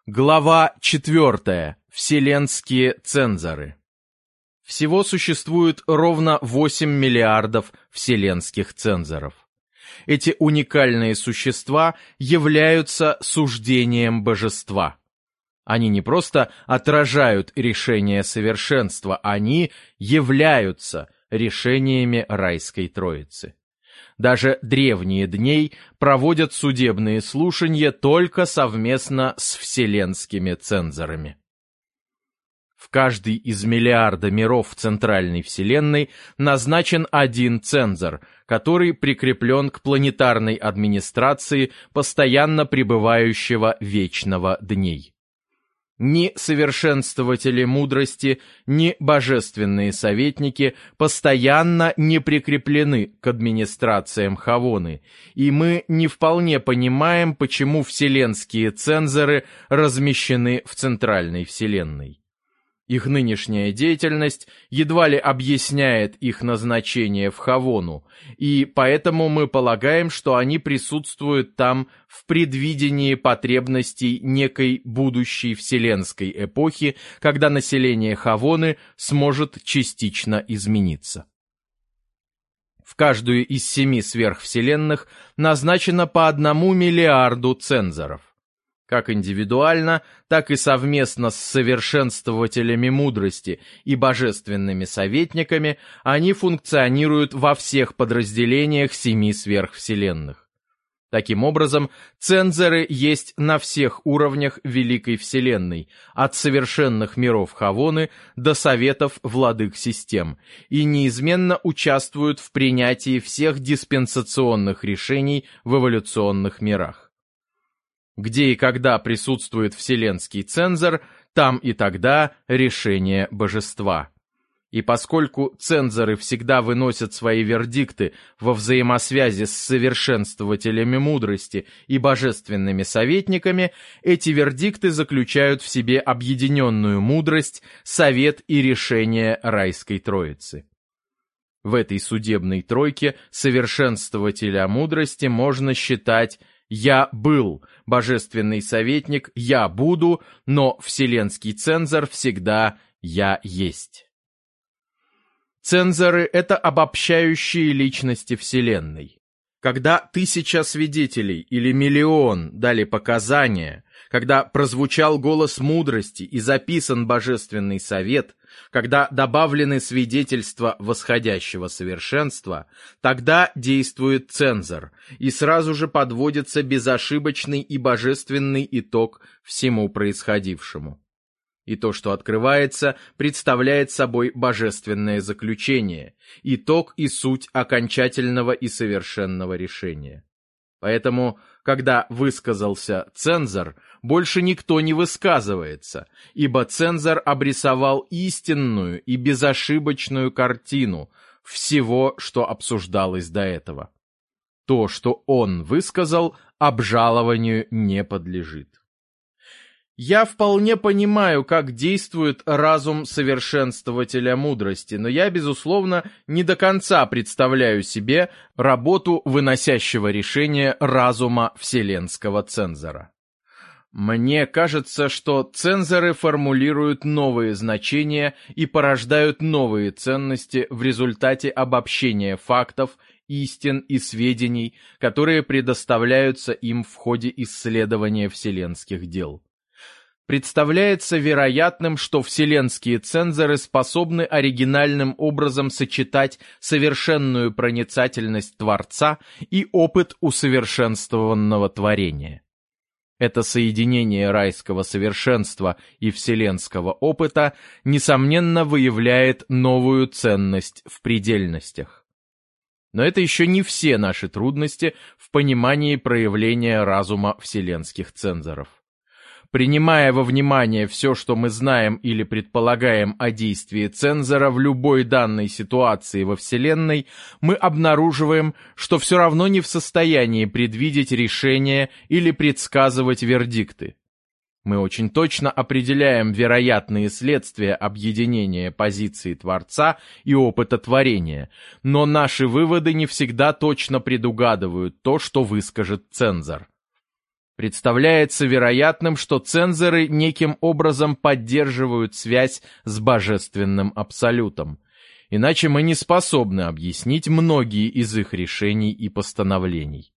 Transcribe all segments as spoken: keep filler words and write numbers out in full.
Глава четвертая. Вселенские цензоры. Всего существует ровно восемь миллиардов вселенских цензоров. Эти уникальные существа являются суждением божества. Они не просто отражают решение совершенства, они являются решениями райской троицы. Даже древние дней проводят судебные слушания только совместно с вселенскими цензорами. В каждый из миллиарда миров центральной вселенной назначен один цензор, который прикреплен к планетарной администрации постоянно пребывающего вечного дней. Ни совершенствователи мудрости, ни божественные советники постоянно не прикреплены к администрациям Хавоны, и мы не вполне понимаем, почему вселенские цензоры размещены в центральной вселенной. Их нынешняя деятельность едва ли объясняет их назначение в Хавону, и поэтому мы полагаем, что они присутствуют там в предвидении потребностей некой будущей вселенской эпохи, когда население Хавоны сможет частично измениться. В каждую из семи сверхвселенных назначено по одному миллиарду цензоров. Как индивидуально, так и совместно с совершенствователями мудрости и божественными советниками они функционируют во всех подразделениях семи сверхвселенных. Таким образом, цензоры есть на всех уровнях Великой Вселенной, от совершенных миров Хавоны до советов владык систем, и неизменно участвуют в принятии всех диспенсационных решений в эволюционных мирах. Где и когда присутствует вселенский цензор, там и тогда решение божества. И поскольку цензоры всегда выносят свои вердикты во взаимосвязи с совершенствователями мудрости и божественными советниками, эти вердикты заключают в себе объединенную мудрость, совет и решение райской троицы. В этой судебной тройке совершенствователя мудрости можно считать «Я был», божественный советник «Я буду», но вселенский цензор всегда «Я есть». Цензоры — это обобщающие личности Вселенной. Когда тысяча свидетелей или миллион дали показания, когда прозвучал голос мудрости и записан божественный совет, когда добавлены свидетельства восходящего совершенства, тогда действует цензор, и сразу же подводится безошибочный и божественный итог всему происходившему. И то, что открывается, представляет собой божественное заключение, итог и суть окончательного и совершенного решения. Поэтому, когда высказался цензор, больше никто не высказывается, ибо цензор обрисовал истинную и безошибочную картину всего, что обсуждалось до этого. То, что он высказал, обжалованию не подлежит. Я вполне понимаю, как действует разум совершенствователя мудрости, но я, безусловно, не до конца представляю себе работу выносящего решения разума вселенского цензора. Мне кажется, что цензоры формулируют новые значения и порождают новые ценности в результате обобщения фактов, истин и сведений, которые предоставляются им в ходе исследования вселенских дел. Представляется вероятным, что вселенские цензоры способны оригинальным образом сочетать совершенную проницательность Творца и опыт усовершенствованного творения. Это соединение райского совершенства и вселенского опыта, несомненно, выявляет новую ценность в предельностях. Но это еще не все наши трудности в понимании проявления разума вселенских цензоров. Принимая во внимание все, что мы знаем или предполагаем о действии цензора в любой данной ситуации во Вселенной, мы обнаруживаем, что все равно не в состоянии предвидеть решения или предсказывать вердикты. Мы очень точно определяем вероятные следствия объединения позиции Творца и опыта творения, но наши выводы не всегда точно предугадывают то, что выскажет цензор. Представляется вероятным, что цензоры неким образом поддерживают связь с божественным абсолютом. Иначе мы не способны объяснить многие из их решений и постановлений.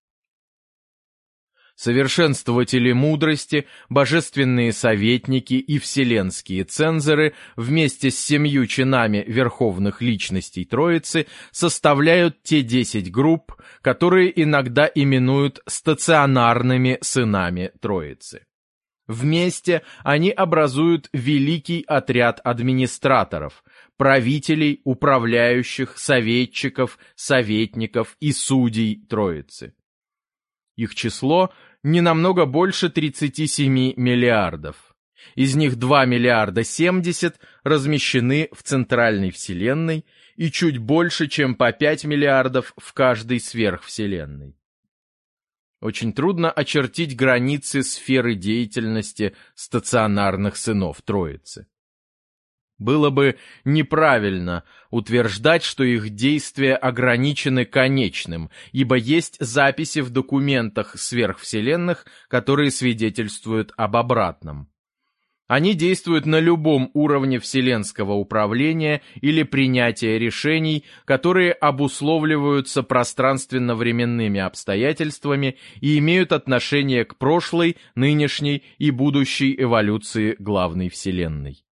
Совершенствователи мудрости, божественные советники и вселенские цензоры вместе с семью чинами верховных личностей Троицы составляют те десять групп, которые иногда именуют стационарными сынами Троицы. Вместе они образуют великий отряд администраторов, правителей, управляющих, советчиков, советников и судей Троицы. Их число не намного больше тридцати семи миллиардов. Из них два миллиарда семьдесят размещены в центральной вселенной и чуть больше, чем по пять миллиардов в каждой сверхвселенной. Очень трудно очертить границы сферы деятельности стационарных сынов Троицы. Было бы неправильно утверждать, что их действия ограничены конечным, ибо есть записи в документах сверхвселенных, которые свидетельствуют об обратном. Они действуют на любом уровне вселенского управления или принятия решений, которые обусловливаются пространственно-временными обстоятельствами и имеют отношение к прошлой, нынешней и будущей эволюции главной вселенной.